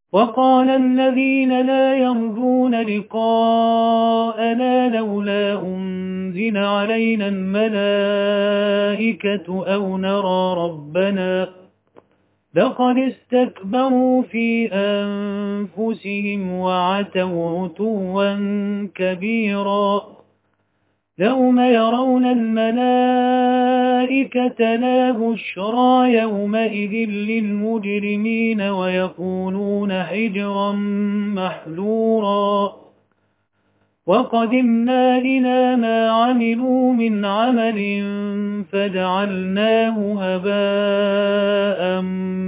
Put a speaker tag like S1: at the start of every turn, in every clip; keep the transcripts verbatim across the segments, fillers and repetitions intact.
S1: وقال الذين لا يرجون لقاءنا لولا أنزل علينا الملائكة أو نرى ربنا لقد استكبروا في أنفسهم وعتوا عتوا كبيرا يوم يرون الملائكة لا بشرى يومئذ للمجرمين ويقولون حجرا محجورا وقدمنا إلى ما عملوا من عمل فجعلناه هباء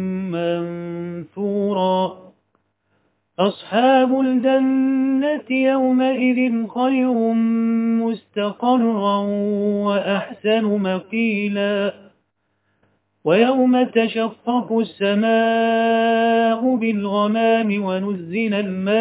S1: منثورا أصحاب الجنة يومئذ خير مستقرا وأحسن مقيلا ويوم تشقق السماء بالغمام ونزل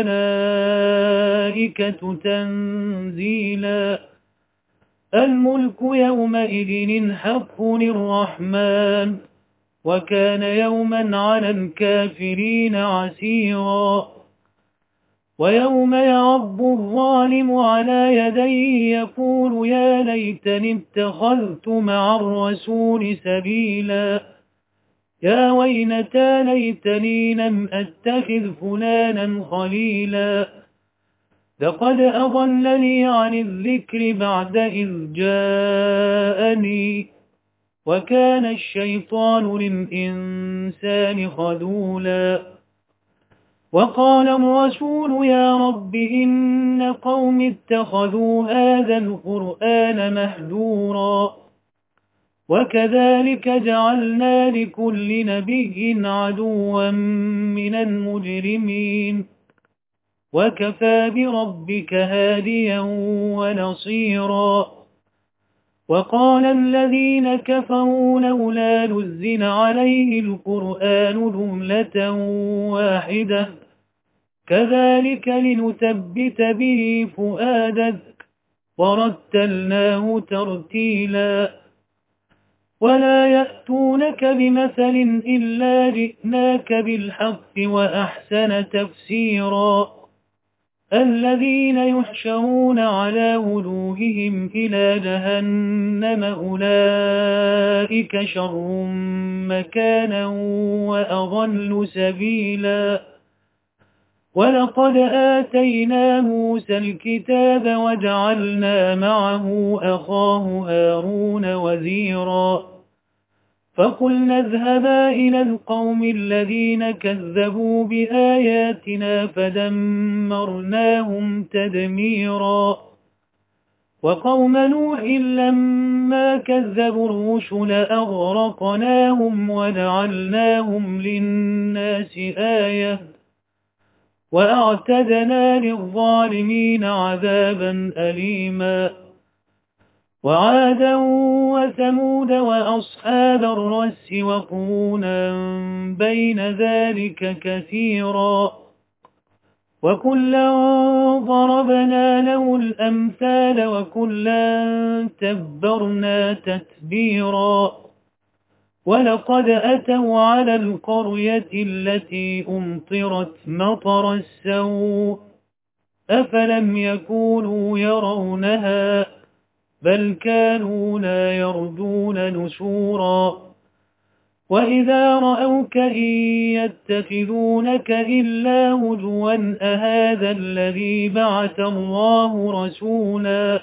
S1: الملائكة تنزيلا الملك يومئذ الحق للرحمن وكان يوما على الكافرين عسيرا ويوم يعض الظالم على يديه يقول يا ليتني اتخذت مع الرسول سبيلا يا ويلتى ليتني لم أتخذ فلانا خليلا لقد أضلني عن الذكر بعد إذ جاءني وكان الشيطان للإنسان خذولا وقال الرسول يا رب إن قوم اتخذوا هذا القرآن مهجورا وكذلك جعلنا لكل نبي عدوا من المجرمين وكفى بربك هاديا ونصيرا وقال الذين كفروا لولا نزل عليه القرآن جملة واحدة كذلك لنثبت به فؤادك ورتلناه ترتيلا ولا يأتونك بمثل إلا جئناك بالحق وأحسن تفسيرا الذين يحشرون على وجوههم إلى جهنم أولئك شر مكانا وأضل سبيلا ولقد آتينا موسى الكتاب وجعلنا معه أخاه هارون وزيرا فقلنا اذهبا إلى القوم الذين كذبوا بآياتنا فدمرناهم تدميرا وقوم نوح لما كذبوا الرسل أغرقناهم وجعلناهم للناس آية وأعتدنا للظالمين عذابا أليما وعادا وثمود وأصحاب الرس وقرونا بين ذلك كثيرا وكلا ضربنا له الأمثال وكلا تبرنا تتبيرا ولقد أتوا على القرية التي أمطرت مطر السوء أفلم يكونوا يرونها بل كانوا لا يرجون نشورا وإذا رأوك إن يتخذونك إلا هزوا أهذا الذي بعث الله رسولا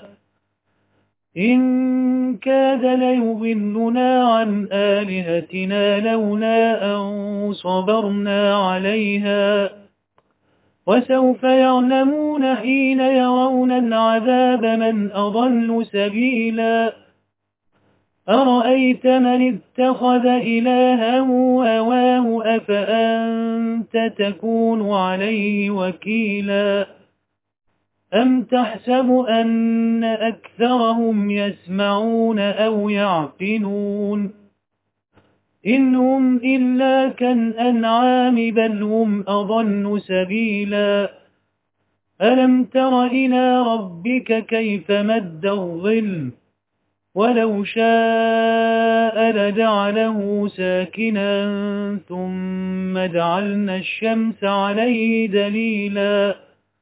S1: إن كاد ليضلنا عن آلهتنا لولا أن صبرنا عليها وسوف يعلمون حين يرون العذاب من أضل سبيلا أرأيت من اتخذ إلهه هواه أفأنت تكون عليه وكيلا أم تحسب أن أكثرهم يسمعون أو يعقلون إن هم إلا كالأنعام بل هم أضل سبيلا ألم تر إلى ربك كيف مد الظل ولو شاء لجعله ساكنا ثم جعلنا الشمس عليه دليلا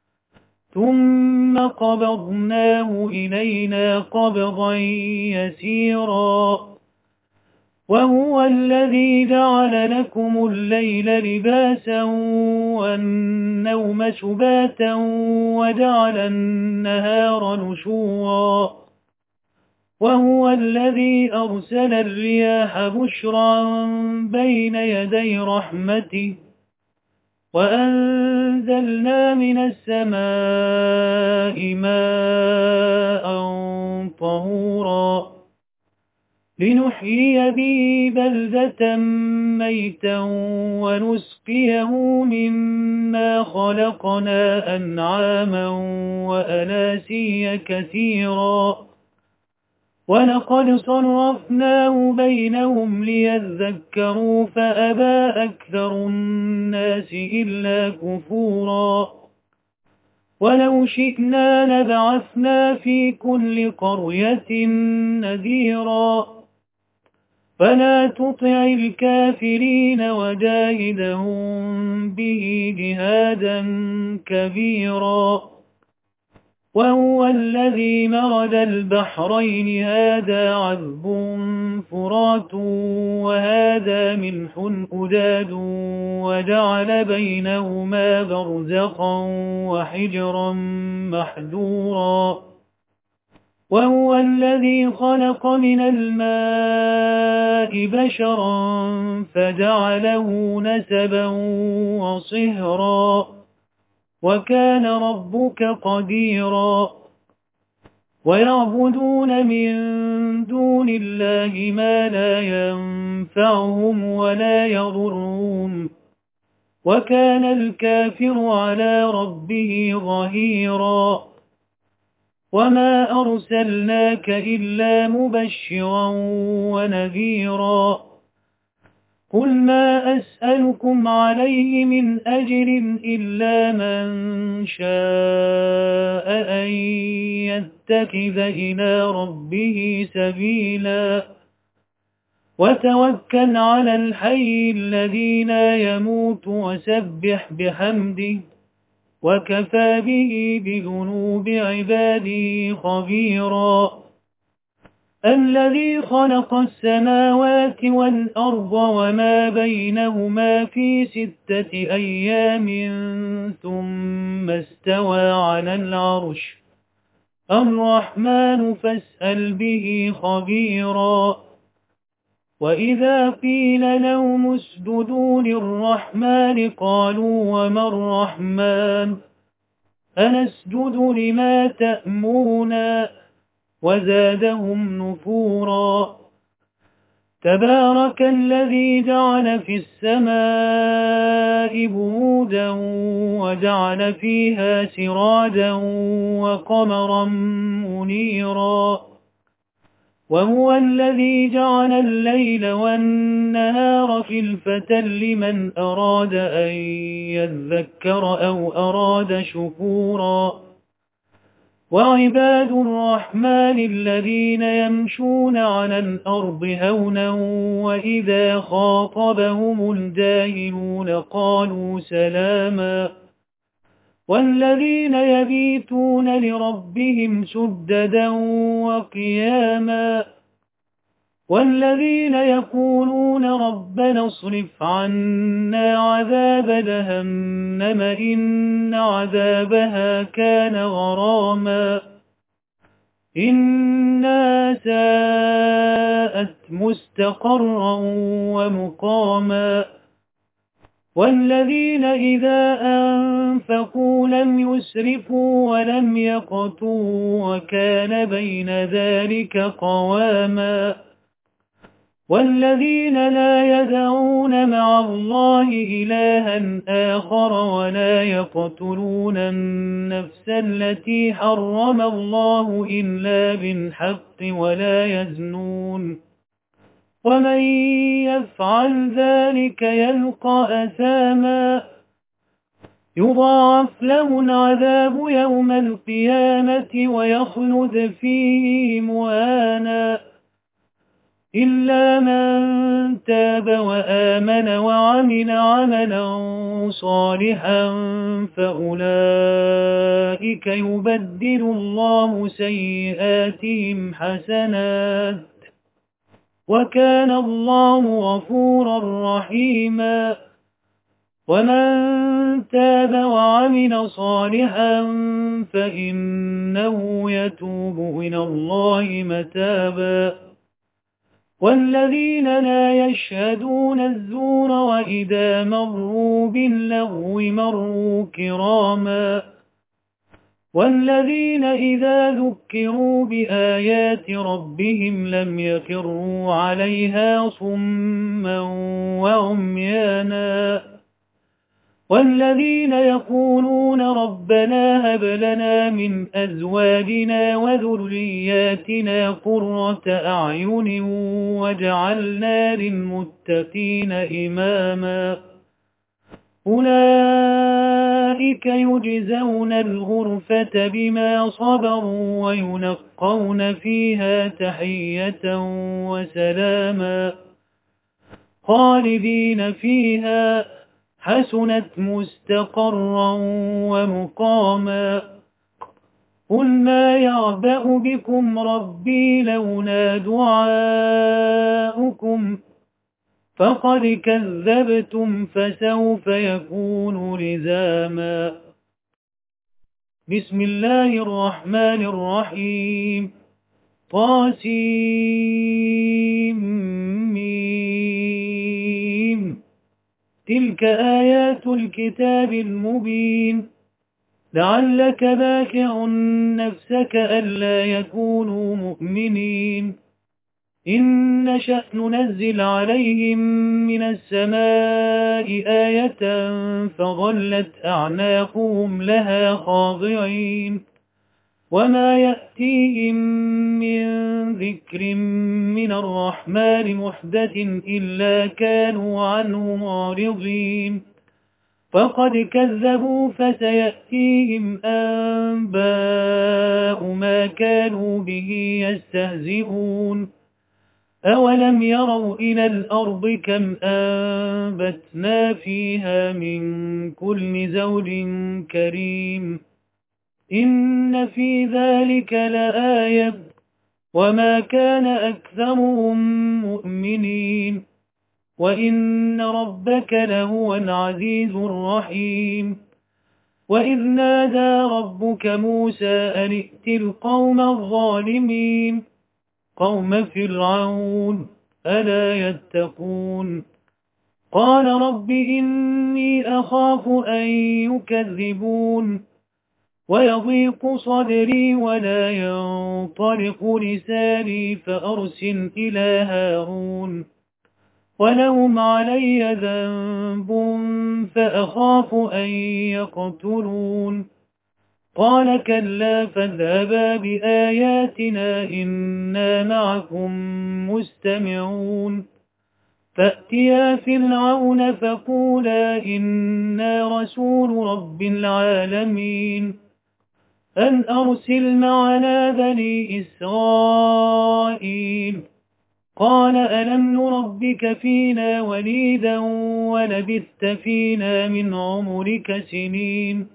S1: ثم قبضناه إلينا قبضا يسيرا وهو الذي جعل لكم الليل لباسا والنوم سباتا وجعل النهار نشورا وهو الذي أرسل الرياح بشرا بين يدي رحمته وأنزلنا من السماء ماء طهورا لنحيي به بلدة ميتا ونسقيه مما خلقنا أنعاما وأناسيا كثيرا ولقد صرفناه بينهم ليذكروا فأبى أكثر الناس إلا كفورا ولو شئنا لبعثنا في كل قرية نذيرا فلا تطع الكافرين وجاهدهم به جهادا كبيرا وهو الذي مرج البحرين هذا عذب فرات وهذا ملح أجاج وجعل بينهما برزخا وحجرا محجورا وهو الذي خلق من الماء بشرا فجعله نسبا وصهرا وكان ربك قديرا ويعبدون من دون الله ما لا ينفعهم ولا يضرهم وكان الكافر على ربه ظهيرا وما أرسلناك إلا مبشرا ونذيرا قل ما أسألكم عليه من أجر إلا من شاء أن يتخذ إلى ربه سبيلا وتوكل على الحي الذي لا يموت وسبح بحمده وكفى به بذنوب عباده خبيرا الذي خلق السماوات والأرض وما بينهما في ستة أيام ثم استوى على العرش الرحمن فاسأل به خبيرا وإذا قيل لهم اسجدوا للرحمن قالوا وما الرحمن أنسجد لما تأمرنا وزادهم نفورا تبارك الذي جعل في السماء بروجا وجعل فيها سراجا وقمرا منيرا وهو الذي جعل الليل والنهار خلفة لمن أراد أن يذكر أو أراد شكورا وعباد الرحمن الذين يمشون على الأرض هونا وإذا خاطبهم الجاهلون قالوا سلاما والذين يبيتون لربهم سجدا وقياما والذين يقولون ربنا اصرف عنا عذاب جهنم إن عذابها كان غراما إنها ساءت مستقرا ومقاما والذين إذا أنفقوا لم يسرفوا ولم يقتروا وكان بين ذلك قواما والذين لا يدعون مع الله إلها آخر ولا يقتلون النفس التي حرم الله إلا بالحق ولا يزنون ومن يفعل ذلك يلقى أثاما يضاعف له العذاب يوم القيامة ويخلد فيه مهانا إلا من تاب وآمن وعمل عملا صالحا فأولئك يبدل الله سيئاتهم حسنات وكان الله غفورا رحيما. ومن تاب وعمل صالحا فإنه يتوب إلى الله متابا. والذين لا يشهدون الزور وإذا مروا باللغو مروا كراما. والذين إذا ذكروا بآيات ربهم لم يخروا عليها صما وعميانا. والذين يقولون ربنا هب لنا من أزواجنا وذرياتنا قرة أعين واجعلنا للمتقين إماما. أولئك يجزون الغرفة بما صبروا ويلقون فيها تحية وسلاما خالدين فيها حسنت مستقرا ومقاما. قل ما يعبأ بكم ربي لولا دعاؤكم فقد كذبتم فسوف يكون لزاما. بسم الله الرحمن الرحيم. طاسيم تلك آيات الكتاب المبين. لعلك باخع نفسك ألا يكونوا مؤمنين. إن نشأ ننزل عليهم من السماء آية فظلت أعناقهم لها خاضعين. وما يأتيهم من ذكر من الرحمن محدث إلا كانوا عنه معرضين. فقد كذبوا فسيأتيهم أنباء ما كانوا به يستهزئون. أولم يروا إلى الأرض كم أنبتنا فيها من كل زوج كريم. إن في ذلك لآية وما كان أكثرهم مؤمنين. وإن ربك لهو العزيز الرحيم. وإذ نادى ربك موسى أن ائت القوم الظالمين قوم فرعون ألا يتقون. قال رب إني أخاف أن يكذبون ويضيق صدري ولا ينطلق لساني فأرسل إلى هارون ولهم علي ذنب فأخاف أن يقتلون. قال كلا فاذهبا بآياتنا إنا معكم مستمعون. فأتيا فرعون فقولا إنا رسول رب العالمين أن أرسل معنا بني إسرائيل. قال ألم نربك فينا وليدا ولبثت فينا من عمرك سنين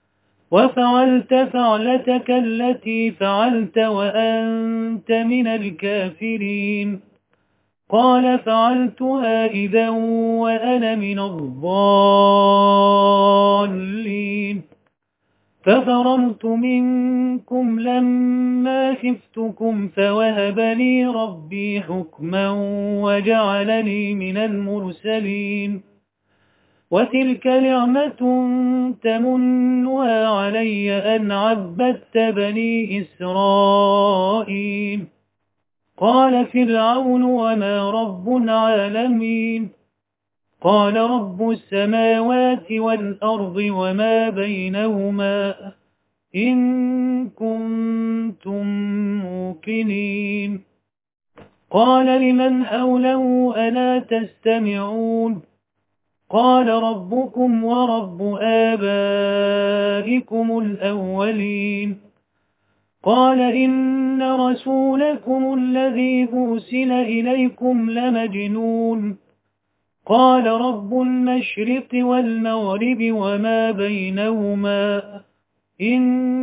S1: وفعلت فعلتك التي فعلت وأنت من الكافرين. قال فعلتها إذا وأنا من الضالين. ففررت منكم لما خفتكم فوهب لي ربي حكما وجعلني من المرسلين. وتلك نعمة تمنها علي أن عبدت بني إسرائيل. قال فرعون وما رب العالمين. قال رب السماوات والأرض وما بينهما إن كنتم موقنين. قال لمن حوله ألا تستمعون. قال ربكم ورب آبائكم الأولين. قال إن رسولكم الذي أرسل إليكم لمجنون قال رب المشرق والمغرب وما بينهما إن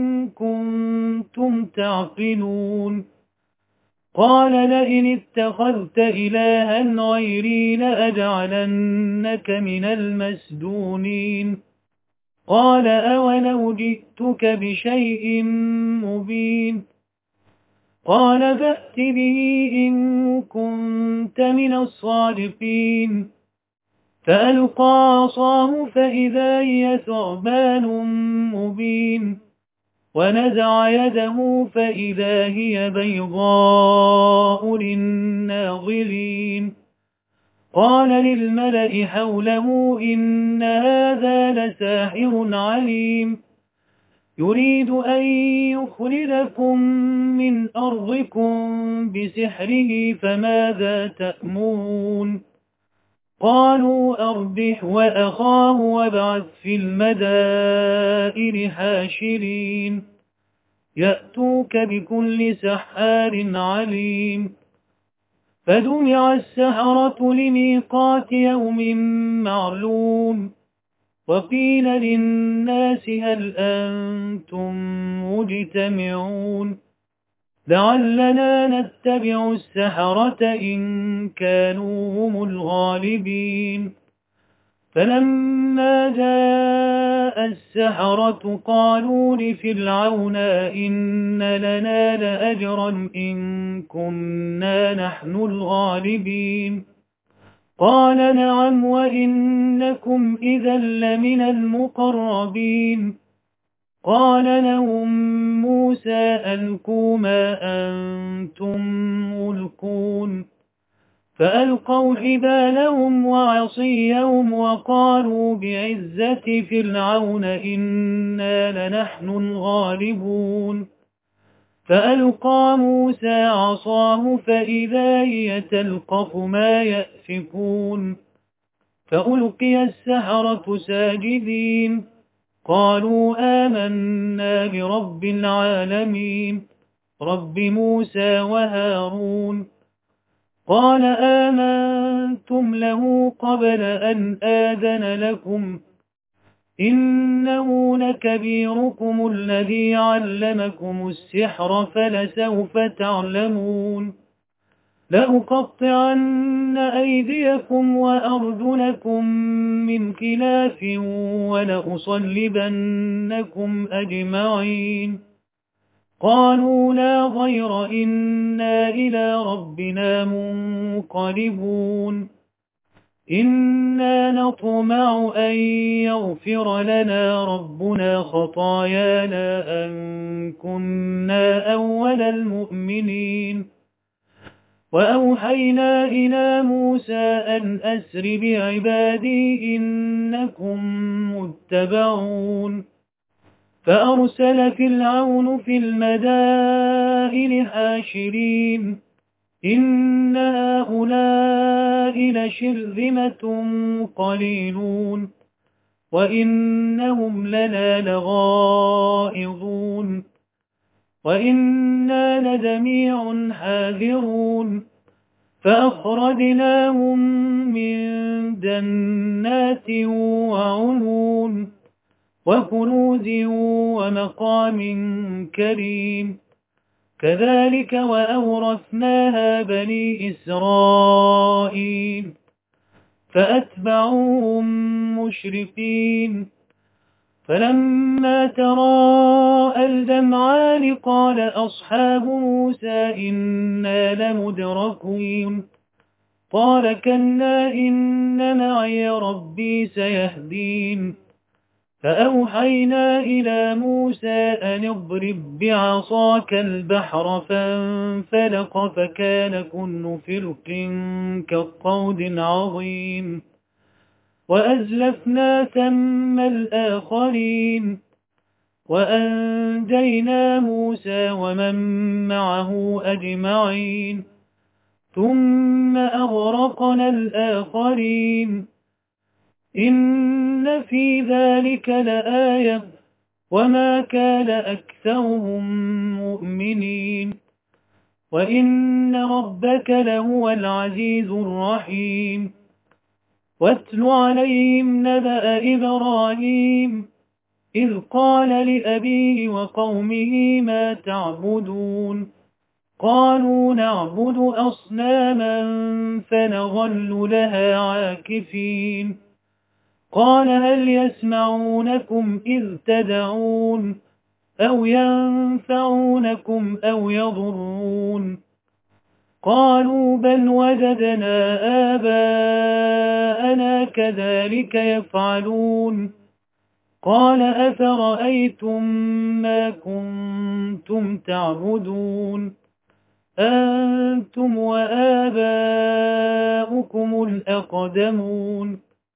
S1: كنتم تعقلون قال لئن اتخذت إلها غيري لأجعلنك من المسجونين قال أولو جئتك بشيء مبين قال فأت به إن كنت من الصادقين فألقى عصاه فإذا هي ثعبان مبين ونزع يده فإذا هي بيضاء للناظرين قال للملأ حوله إن هذا لساحر عليم يريد أن يخرجكم من أرضكم بسحره فماذا تأمرون قالوا أربح وأخاه وابعث في المدائن حاشرين يأتوك بكل سحار عليم فجمع السحرة لميقات يوم معلوم وقيل للناس هل أنتم مجتمعون لعلنا نتبع السحرة إن كانوا هم الغالبين فلما جاء السحرة قالوا لفرعون إن لنا لأجرا إن كنا نحن الغالبين قال نعم وإنكم إذا لمن المقربين قال لهم موسى ألقوا ما أنتم ملقون فألقوا حبالهم وعصيهم وقالوا بعزة فرعون إنا لنحن الغالبون فألقى موسى عصاه فإذا هي تلقف ما يأفكون فألقي السحرة ساجدين قالوا آمنا برب العالمين رب موسى وهارون قال آمنتم له قبل أن آذن لكم إنه لكبيركم الذي علمكم السحر فلسوف تعلمون لأقطعن أيديكم وأرجلكم من خلاف ولأصلبنكم أجمعين قالوا لا ضير إنا إلى ربنا منقلبون إنا نطمع أن يغفر لنا ربنا خطايانا أن كنا أول المؤمنين وأوحينا إلى موسى أن أسر بعبادي إنكم متبعون فأرسل فرعون في المدائن حاشرين إن هؤلاء لشرذمة قليلون وإنهم لنا لغائظون وإنا لجميع حاذرون فأخرجناهم من جنات وعيون وكنوز ومقام كريم كذلك وأورثناها بني إسرائيل فأتبعوهم مشرقين فلما تراءى الجمعان قال أصحاب موسى إنا لمدركون قال كلا إن معي ربي سيهدين فأوحينا إلى موسى أن اضرب بعصاك البحر فانفلق فكان كل فرق كالطود العظيم وأزلفنا ثم الآخرين وأنجينا موسى ومن معه أجمعين ثم أغرقنا الآخرين إن في ذلك لآية وما كان أكثرهم مؤمنين وإن ربك لهو العزيز الرحيم واتل عليهم نبأ إبراهيم إذ قال لأبيه وقومه ما تعبدون قالوا نعبد أصناما فنظل لها عاكفين قال هل يسمعونكم إذ تدعون أو ينفعونكم أو يضرون قالوا بل وجدنا آباءنا كذلك يفعلون قال أفرأيتم ما كنتم تعبدون أنتم وآباؤكم الأقدمون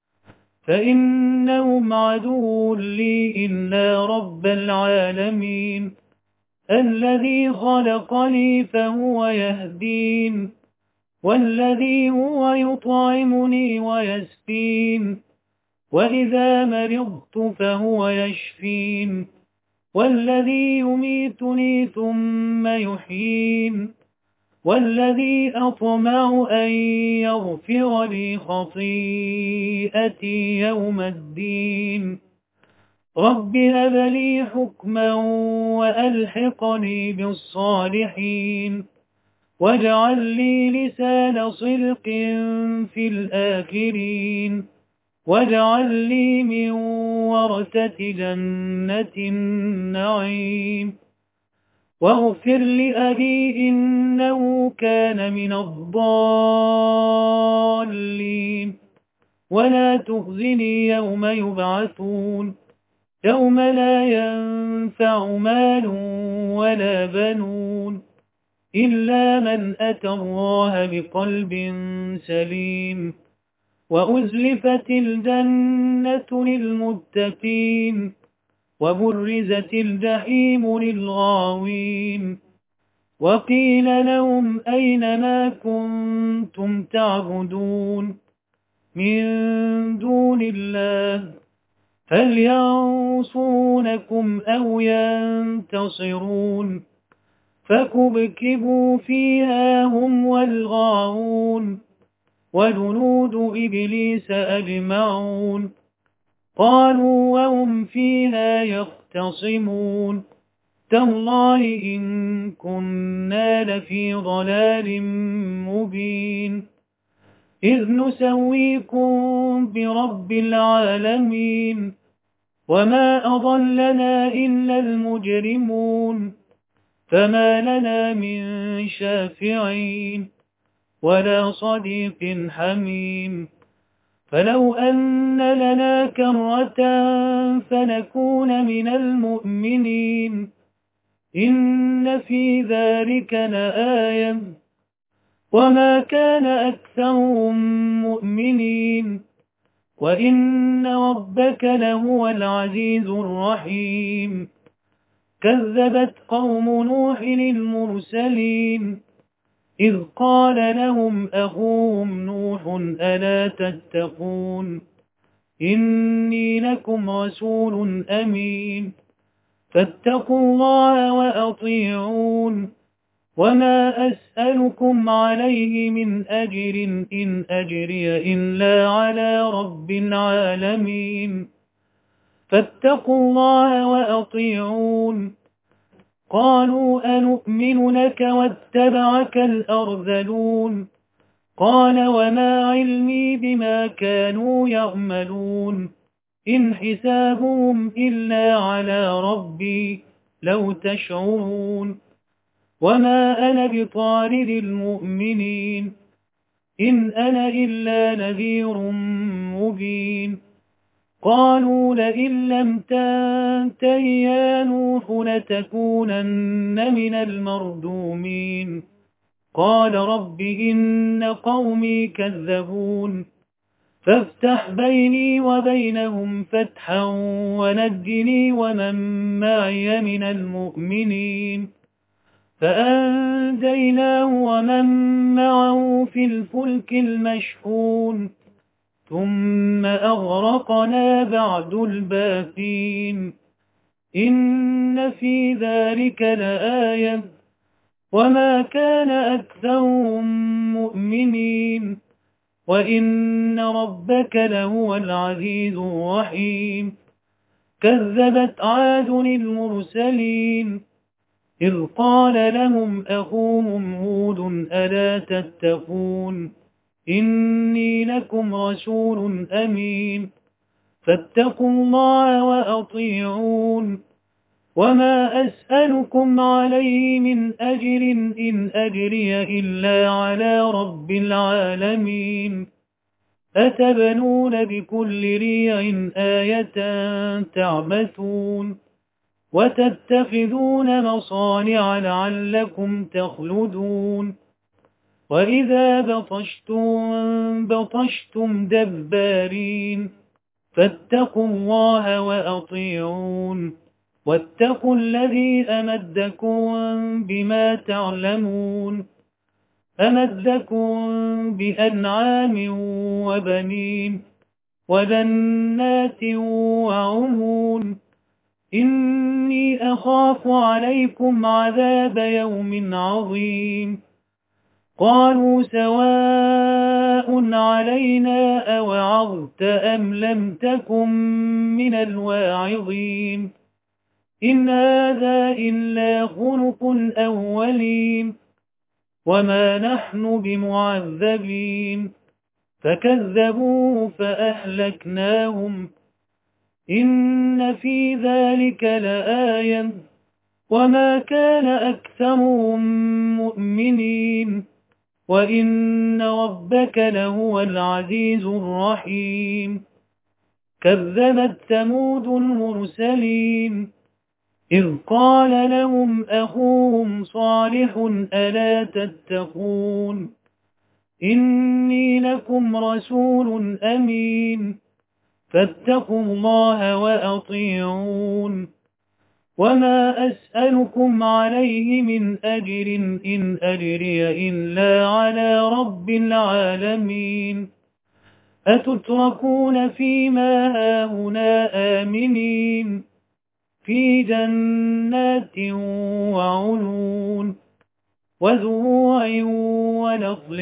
S1: فإنهم عدو لي إلا رب العالمين الذي خلقني فهو يهدين والذي هو يطعمني ويسقين وإذا مرضت فهو يشفين والذي يميتني ثم يحيين والذي أطمع أن يغفر لي خطيئتي يوم الدين رب هب لي حكما وألحقني بالصالحين واجعل لي لسان صدق في الآخرين واجعل لي من ورثة جنة النعيم واغفر لأبي إنه كان من الضالين ولا تخزني يوم يبعثون يوم لا ينفع مال ولا بنون إلا من أتى الله بقلب سليم وأزلفت الجنة للمتقين وبرزت الجحيم للغاوين وقيل لهم أين ما كنتم تعبدون من دون الله هل ينصرونكم أو ينتصرون فكبكبوا فيها هم والغاوون وجنود إبليس أجمعون قالوا وهم فيها يختصمون تالله إن كنا لفي ضلال مبين إذ نسويكم برب العالمين وما أضلنا إلا المجرمون فما لنا من شافعين ولا صديق حميم فلو أن لنا كرة فنكون من المؤمنين إن في ذلك لآية وما كان أكثرهم مؤمنين وإن ربك لهو العزيز الرحيم كذبت قوم نوح المرسلين إذ قال لهم أخوهم نوح ألا تتقون إني لكم رسول أمين فاتقوا الله وأطيعون وما أسألكم عليه من أجر إن أجري إلا على رب العالمين فاتقوا الله وأطيعون قالوا أنؤمن لك واتبعك الأرذلون قال وما علمي بما كانوا يعملون إن حسابهم إلا على ربي لو تشعرون وما أنا بطارد المؤمنين إن أنا إلا نذير مبين قالوا لئن لم تنته يا نوح لتكونن من المردومين قال رب إن قومي كذبون فافتح بيني وبينهم فتحا ونجني ومن معي من المؤمنين فأنجيناه ومن معه في الفلك المشحون ثم أغرقنا بعد الباقين إن في ذلك لآية وما كان أكثرهم مؤمنين وإن ربك لهو العزيز الرحيم كذبت عاد المرسلين إذ قال لهم أخوهم هود ألا تتقون إني لكم رسول أمين فاتقوا الله وأطيعون وما أسألكم عليه من أجر إن أجري إلا على رب العالمين أتبنون بكل ريع آية تعبثون وتتخذون مصانع لعلكم تخلدون وإذا بطشتم بطشتم دبارين فاتقوا الله وأطيعون واتقوا الذي أمدكم بما تعلمون أمدكم بأنعام وبنين وجنات وعيون إني أخاف عليكم عذاب يوم عظيم قالوا سواء علينا أوعظت أم لم تكن من الواعظين إن هذا إلا خلق الأولين وما نحن بمعذبين فكذبوه فأهلكناهم إن في ذلك لآية وما كان أكثرهم مؤمنين وإن ربك لهو العزيز الرحيم كذبت ثمود المرسلين إذ قال لهم أخوهم صالح ألا تتقون إني لكم رسول أمين فاتقوا الله وأطيعون وما أسألكم عليه من أجر إن أجري إلا على رب العالمين أتتركون فيما هاهنا آمنين في جنات وعيون وزروع ونخل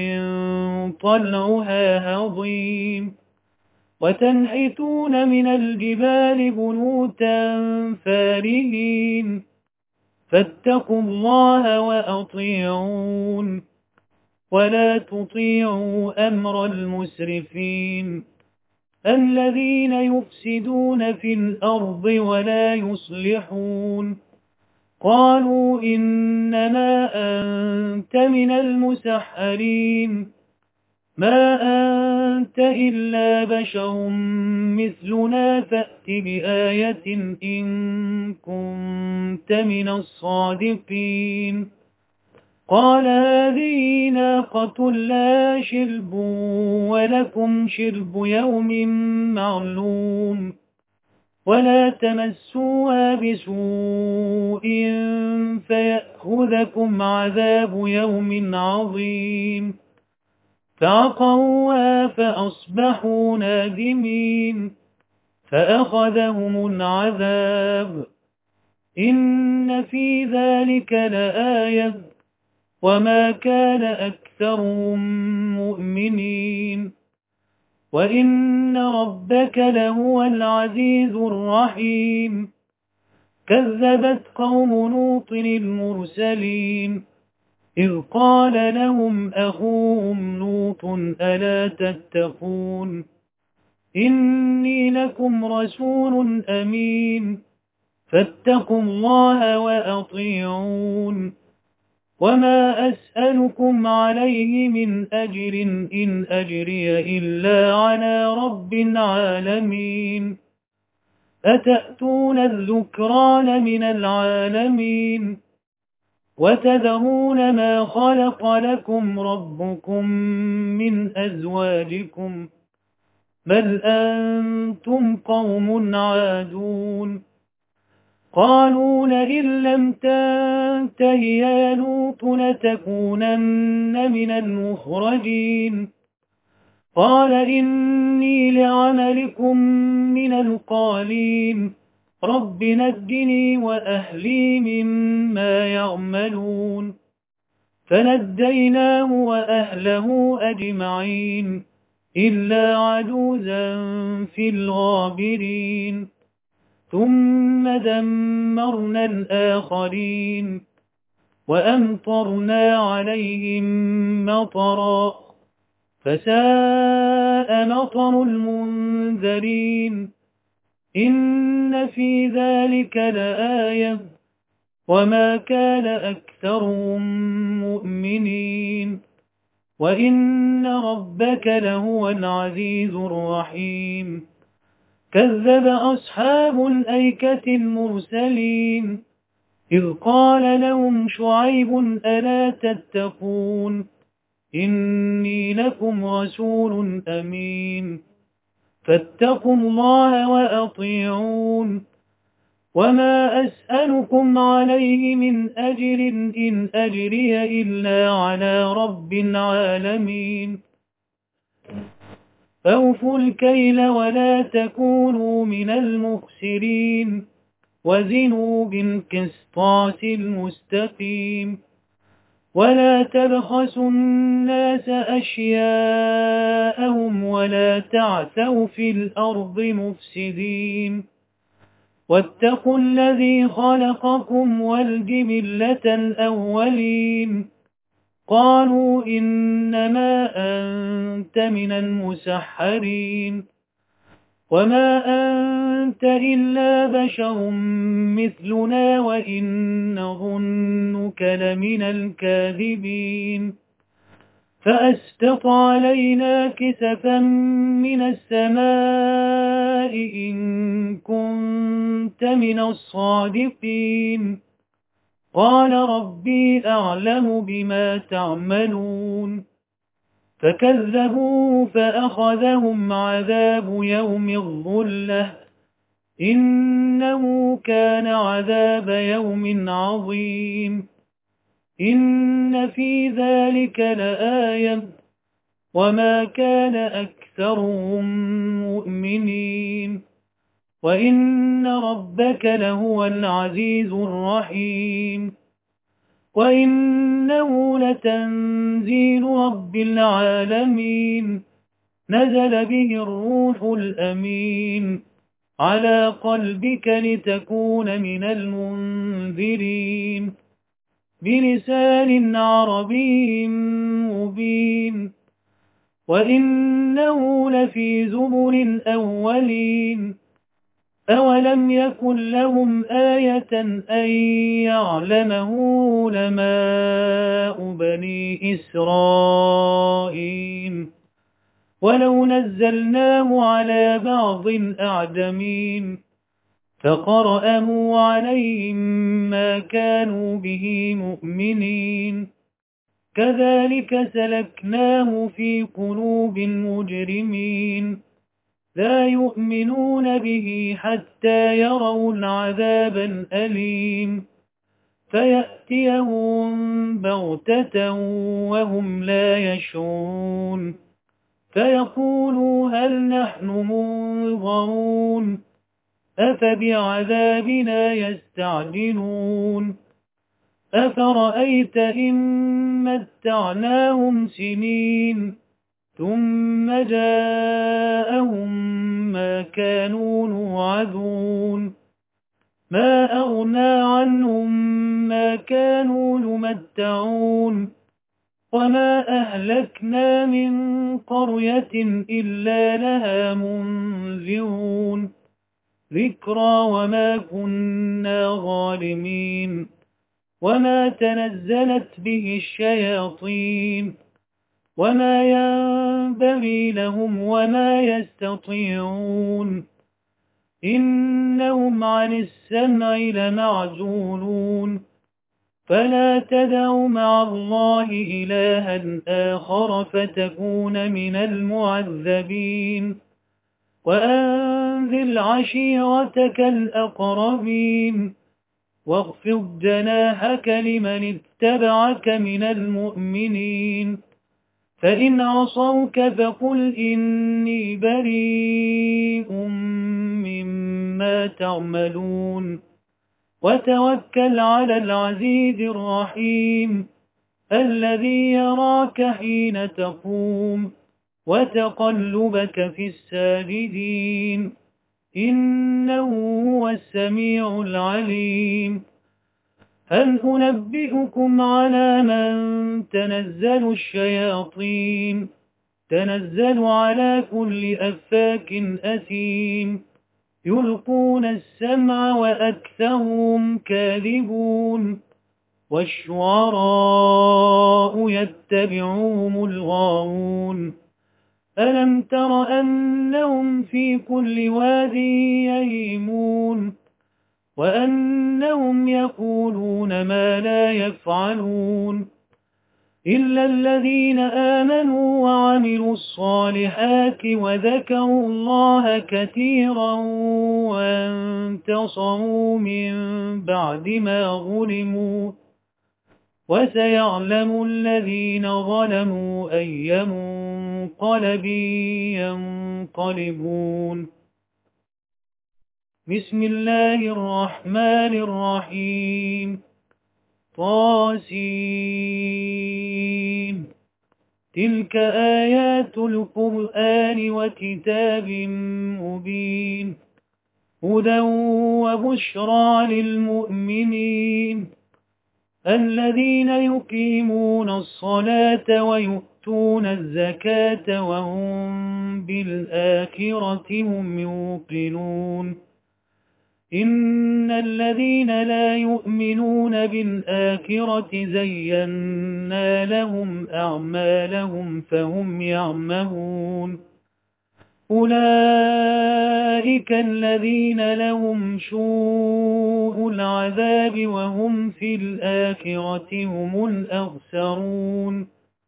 S1: طلعها هضيم وتنحتون من الجبال بيوتا فارهين فاتقوا الله وأطيعون ولا تطيعوا أمر المسرفين الذين يفسدون في الأرض ولا يصلحون قالوا إنما أنت من المسحرين ما أنت إلا بشر مثلنا فأت بآية إن كنت من الصادقين قال هذه ناقة لا شرب ولكم شرب يوم معلوم ولا تمسوها بسوء فيأخذكم عذاب يوم عظيم فعقروها فأصبحوا نادمين فأخذهم العذاب إن في ذلك لآية وما كان أكثرهم مؤمنين وإن ربك لهو العزيز الرحيم كذبت قوم لوط المرسلين إذ قال لهم أخوهم لوط ألا تتقون إني لكم رسول أمين فاتقوا الله وأطيعون وما أسألكم عليه من أجر إن أجري إلا على رب العالمين أتأتون الذكران من العالمين وتذرون ما خلق لكم ربكم من أزواجكم بل أنتم قوم عادون قالوا لئن لم تنته يا لوط لتكونن من المخرجين قال إني لعملكم من القالين رب نجني وأهلي مما يعملون فنجيناه وأهله أجمعين إلا عجوزا في الغابرين ثم دمرنا الآخرين وأمطرنا عليهم مطرا فساء مطر المنذرين إن في ذلك لآية وما كان أكثرهم مؤمنين وإن ربك لهو العزيز الرحيم كذب أصحاب الأيكة المرسلين إذ قال لهم شعيب ألا تتقون إني لكم رسول أمين فاتقوا الله وأطيعون وما أسألكم عليه من أجر إن أجري إلا على رب العالمين أوفوا الكيل ولا تكونوا من المخسرين وزنوا بالقسطاس المستقيم ولا تبخسوا الناس أشياءهم ولا تعثوا في الأرض مفسدين واتقوا الذي خلقكم والجبلة الأولين قالوا إنما أنت من المسحرين وما أنت إلا بشر مثلنا وإن نظنك لمن الكاذبين فأسقط علينا كسفا من السماء إن كنت من الصادقين قال ربي أعلم بما تعملون فكذبوه فأخذهم عذاب يوم الظلة إنه كان عذاب يوم عظيم إن في ذلك لآية وما كان أكثرهم مؤمنين وإن ربك لهو العزيز الرحيم وإنه لتنزيل رب العالمين نزل به الروح الأمين على قلبك لتكون من المنذرين بلسان عربي مبين وإنه لفي زبر الأولين أولم يكن لهم آية أن يعلمه علماء بني إسرائيل ولو نزلناه على بعض الأعجمين فقرأوا عليهم ما كانوا به مؤمنين كذلك سلكناه في قلوب المجرمين لا يؤمنون به حتى يروا العذاب الأليم فيأتيهم بغتة وهم لا يشعرون فيقولوا هل نحن منظرون أفبعذابنا يستعجلون أفرأيت إن متعناهم سنين ثم جاءهم ما كانوا يوعدون ما أغنى عنهم ما كانوا يمتعون وما أهلكنا من قرية إلا لها منذرون ذكرى وما كنا ظالمين وما تنزلت به الشياطين وما ينبغي لهم وما يستطيعون إنهم عن السمع لمعزولون فلا تدعوا مع الله إلها آخر فتكون من المعذبين وأنذر عشيرتك الأقربين واخفض جناحك لمن اتبعك من المؤمنين فإن عصوك فقل إني بريء مما تعملون وتوكل على العزيز الرحيم الذي يراك حين تقوم وتقلبك في الساجدين إنه هو السميع العليم هل أنبئكم على من تنزل الشياطين تنزل على كل أفاك أثيم يلقون السمع وأكثرهم كاذبون والشعراء يتبعهم الغاوون ألم تر أنهم في كل واد يهيمون وأنهم يقولون ما لا يفعلون إلا الذين آمنوا وعملوا الصالحات وذكروا الله كثيرا وانتصروا من بعد ما ظلموا وسيعلم الذين ظلموا أي منقلب ينقلبون بسم الله الرحمن الرحيم طاسين تلك آيات القرآن وكتاب مبين هدى وبشرى للمؤمنين الذين يقيمون الصلاة ويؤتون الزكاة وهم بالآخرة هم يوقنون إن الذين لا يؤمنون بالآخرة زينا لهم أعمالهم فهم يعمهون أولئك الذين لهم سوء العذاب وهم في الآخرة هم الأخسرون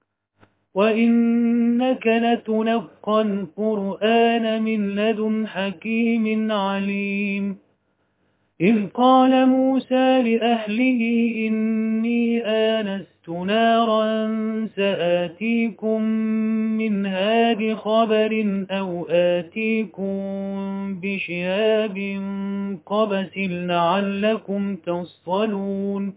S1: وإنك لتلقى القرآن من لدن حكيم عليم إذ قال موسى لأهله إني آنست نارا سآتيكم منها بخبر أو آتيكم بشهاب قبس لعلكم تصطلون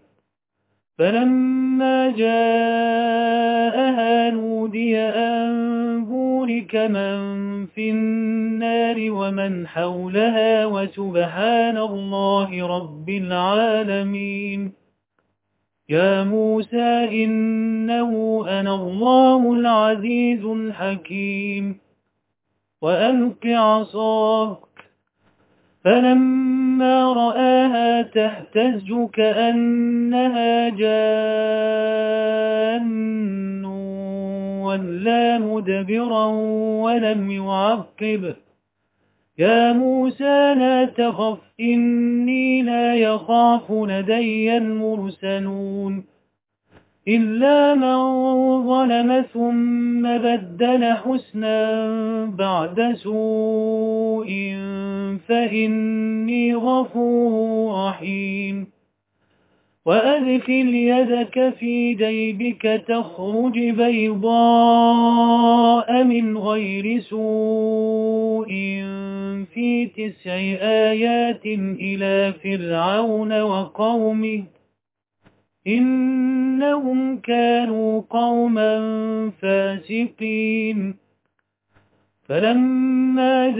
S1: فلما جاءها نودي أن بورك من في النار ومن حولها وسبحان الله رب العالمين يا موسى إنه أنا الله العزيز الحكيم وألق عصاك فلما رآها تهتز كأنها جان ولا مدبرا ولم يعقب يا موسى لا تخف إني لا يخاف لدي المرسلون إلا من ظلم ثم بدل حسنا بعد سوء فإني غفور رحيم وأدخل يدك في جيبك تخرج بيضاء من غير سوء في تسع آيات إلى فرعون وقومه إنهم كانوا قوما فاسقين فلما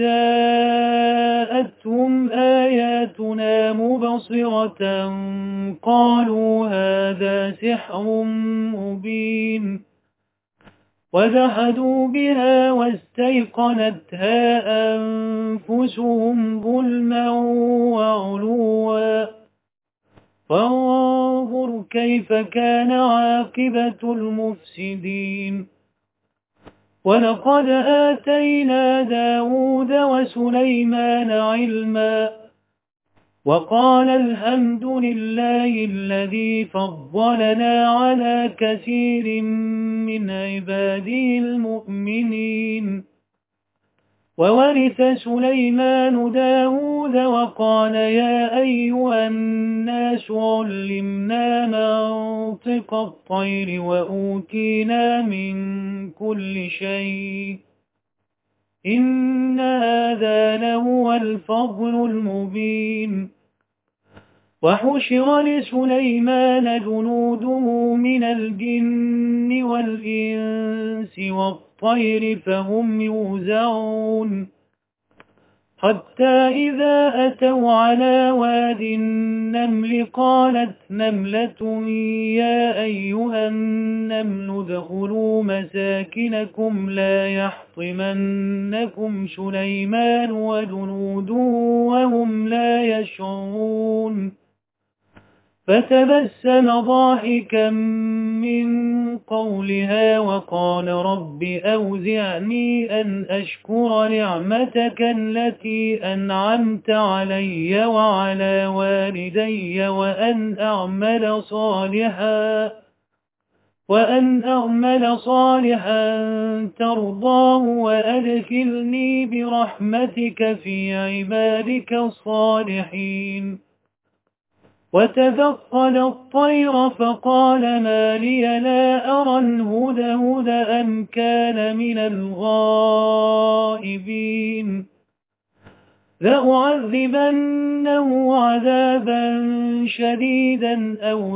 S1: جاءتهم آياتنا مبصرة قالوا هذا سحر مبين وجحدوا بها واستيقنتها أنفسهم ظلما وعلوا فانظر كيف كان عاقبة المفسدين ولقد آتينا داود وسليمان علما وقال الحمد لله الذي فضلنا على كثير من عباده المؤمنين وورث سليمان داود وقال يا أيها الناس علمنا منطق الطير وأوتينا من كل شيء إن هذا لهو الفضل المبين. وحشر لسليمان جنوده من الجن والإنس والطير فهم يوزعون حتى إذا أتوا على واد النمل قالت نملة يا أيها النمل ادخلوا مساكنكم لا يحطمنكم سليمان وجنوده وهم لا يشعرون. فتبسم ضاحكا من قولها وقال رب أوزعني أن أشكر نعمتك التي أنعمت علي وعلى والدي وأن أعمل صالحا وأن أعمل صالحا ترضاه وأدخلني برحمتك في عبادك الصالحين. وتفقد الطير فقال ما لي لا أرى الهدهد أم كان من الغائبين لأعذبنه عذابا شديدا أو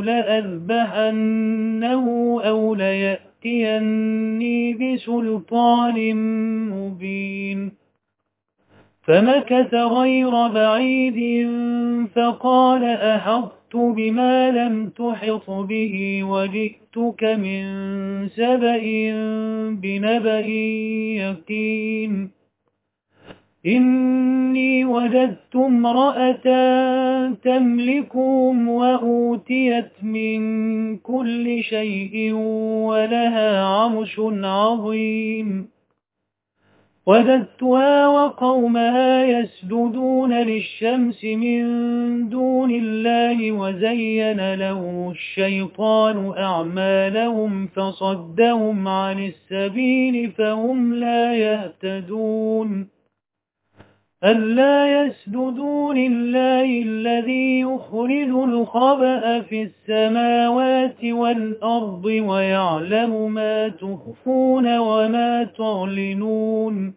S1: لأذبحنه أو ليأتيني بسلطان مبين. فمكث غير بعيد فقال أحطت بما لم تحط به وجئتك من سبأ بنبأ يقين. إني وجدت امرأة تملكهم وأوتيت من كل شيء ولها عرش عظيم. وجدتها وقومها يسجدون للشمس من دون الله وزين لهم الشيطان أعمالهم فصدهم عن السبيل فهم لا يهتدون. ألا يسجدوا لله الذي يخرج الخبأ في السماوات والأرض ويعلم ما تخفون وما تعلنون.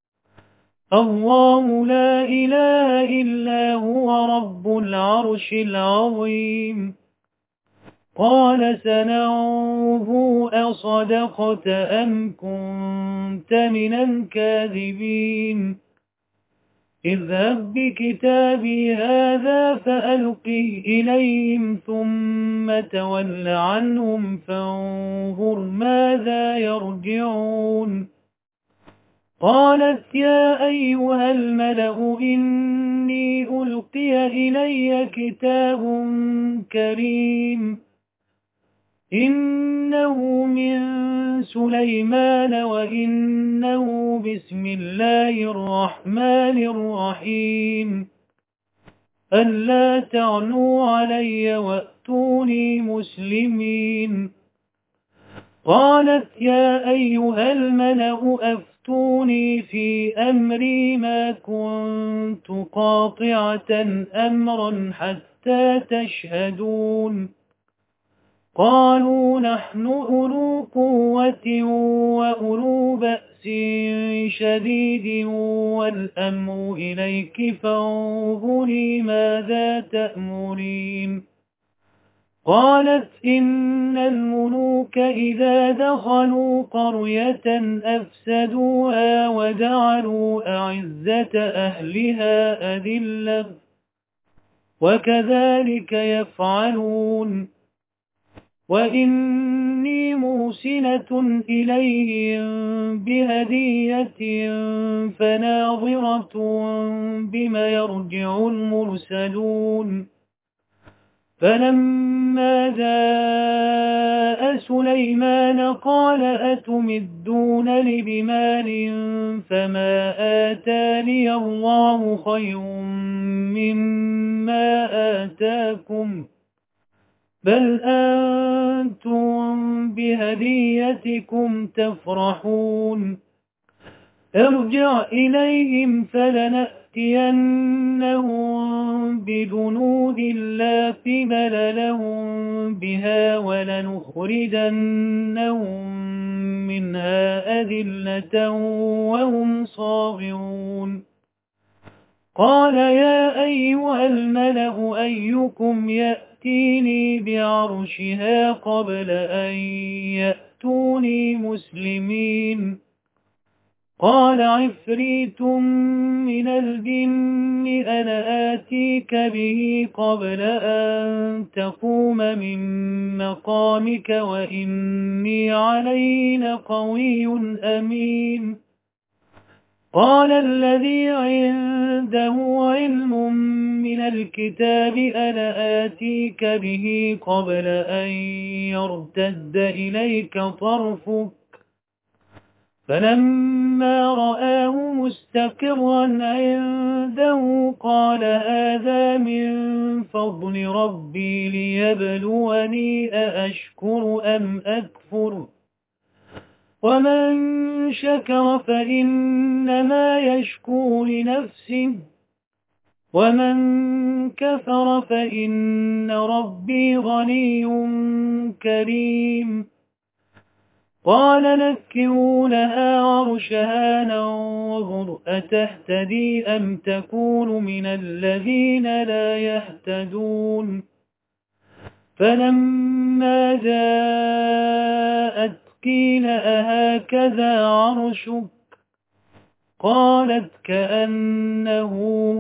S1: الله لا إله إلا هو رب العرش العظيم. قال سننظر أصدقت أم كنت من الكاذبين. اذهب بكتابي هذا فألقه إليهم ثم تول عنهم فانظر ماذا يرجعون. قالت يا أيها الملأ إني ألقي إلي كتاب كريم إنه من سليمان وإنه بسم الله الرحمن الرحيم ألا تعلوا علي وأتوني مسلمين. قالت يا أيها الملأ أفتوني في أمري ما كنت قاطعة أمرا حتى تشهدون. قالوا نحن أولو قوة وأولو بأس شديد والأمر إليك فانظري ماذا تأمرين. قالت إن الملوك إذا دخلوا قرية أفسدوها وجعلوا أعزة أهلها أذلة وكذلك يفعلون. وإني مرسلة إليهم بهدية فناظرة بما يرجع المرسلون. فلما جاء سليمان قال أتمدونني بمال فما آتاني الله خير مما آتاكم بل أنتم بهديتكم تفرحون. ارجع إليهم فلنأتينهم بجنود لا قبل لهم بها ولنخرجنهم منها أذلة وهم صاغرون قال يا أيها الملأ أيكم يأتيني بعرشها قبل أن يأتوني مسلمين قال عفريت من الجن أنا آتيك به قبل أن تقوم من مقامك وإني عليه لقوي أمين قال الذي عنده علم من الكتاب أنا آتيك به قبل أن يرتد إليك طرفك فلما رآه مستقرا عنده قال هذا من فضل ربي ليبلوني أأشكر أم أكفر ومن شكر فإنما يشكو لنفسه ومن كفر فإن ربي غني كريم قال نكروا لها عرشها ننظر أتهتدي أم تكون من الذين لا يهتدون فلما جاءت قيل أهكذا عرشك قالت كأنه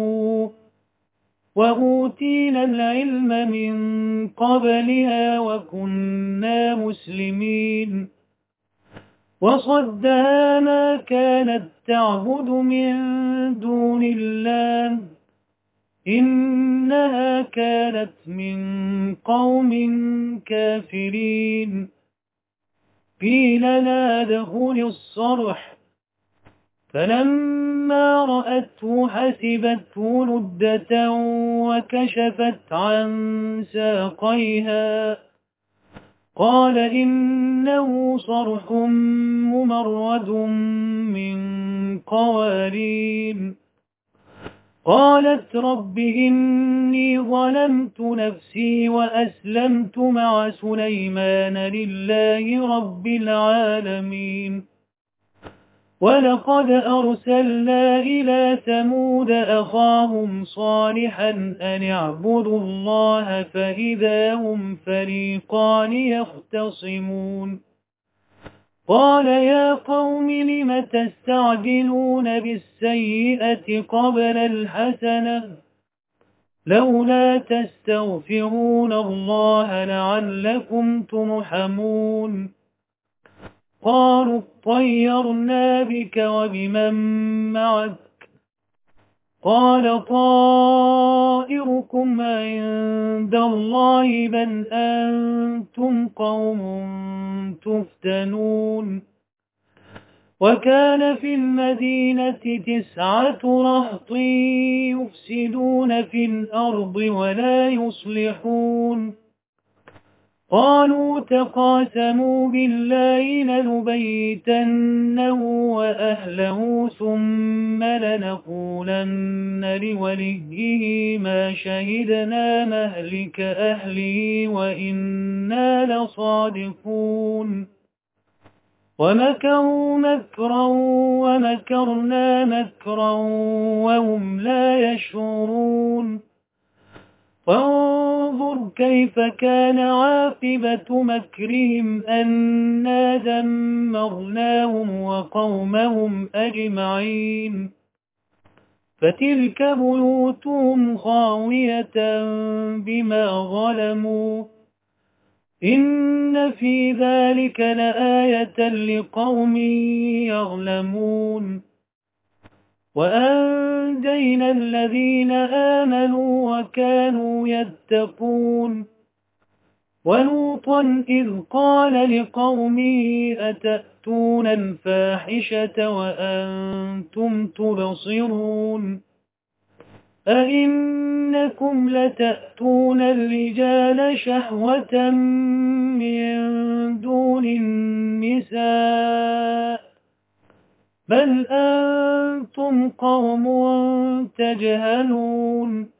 S1: وأوتينا العلم من قبلها وكنا مسلمين وصدها ما كانت تعبد من دون الله إنها كانت من قوم كافرين قيل لا ادخل الصرح فلما رأته حسبته لجة وكشفت عن ساقيها قال إنه صرح ممرد من قوارير قالت رب إني ظلمت نفسي وأسلمت مع سليمان لله رب العالمين ولقد أرسلنا إلى ثمود أخاهم صالحا أن اعبدوا الله فإذا هم فريقان يختصمون قال يا قوم لم تستعجلون بالسيئة قبل الحسنة لولا تستغفرون الله لعلكم ترحمون قالوا اطيرنا بك وبمن معك قال طائركم عند الله بل أنتم قوم تفتنون وكان في المدينة تسعة رهط يفسدون في الأرض ولا يصلحون قالوا تقاسموا بالله لنبيتنه وأهله ثم لنقولن لوليه ما شهدنا مهلك أهله وإنا لصادقون ومكروا مكرا ومكرنا مكرا وهم لا يشعرون فانظر كيف كان عاقبة مكرهم أنا دمرناهم وقومهم أجمعين فتلك بيوتهم خاوية بما ظلموا إن في ذلك لآية لقوم يظلمون وأنجينا الذين آمنوا وكانوا يتقون ولوطا إذ قال لقومه أتأتون الفاحشة وأنتم تبصرون أئنكم لتأتون الرجال شهوة من دون النساء بل أنتم قوم تجهلون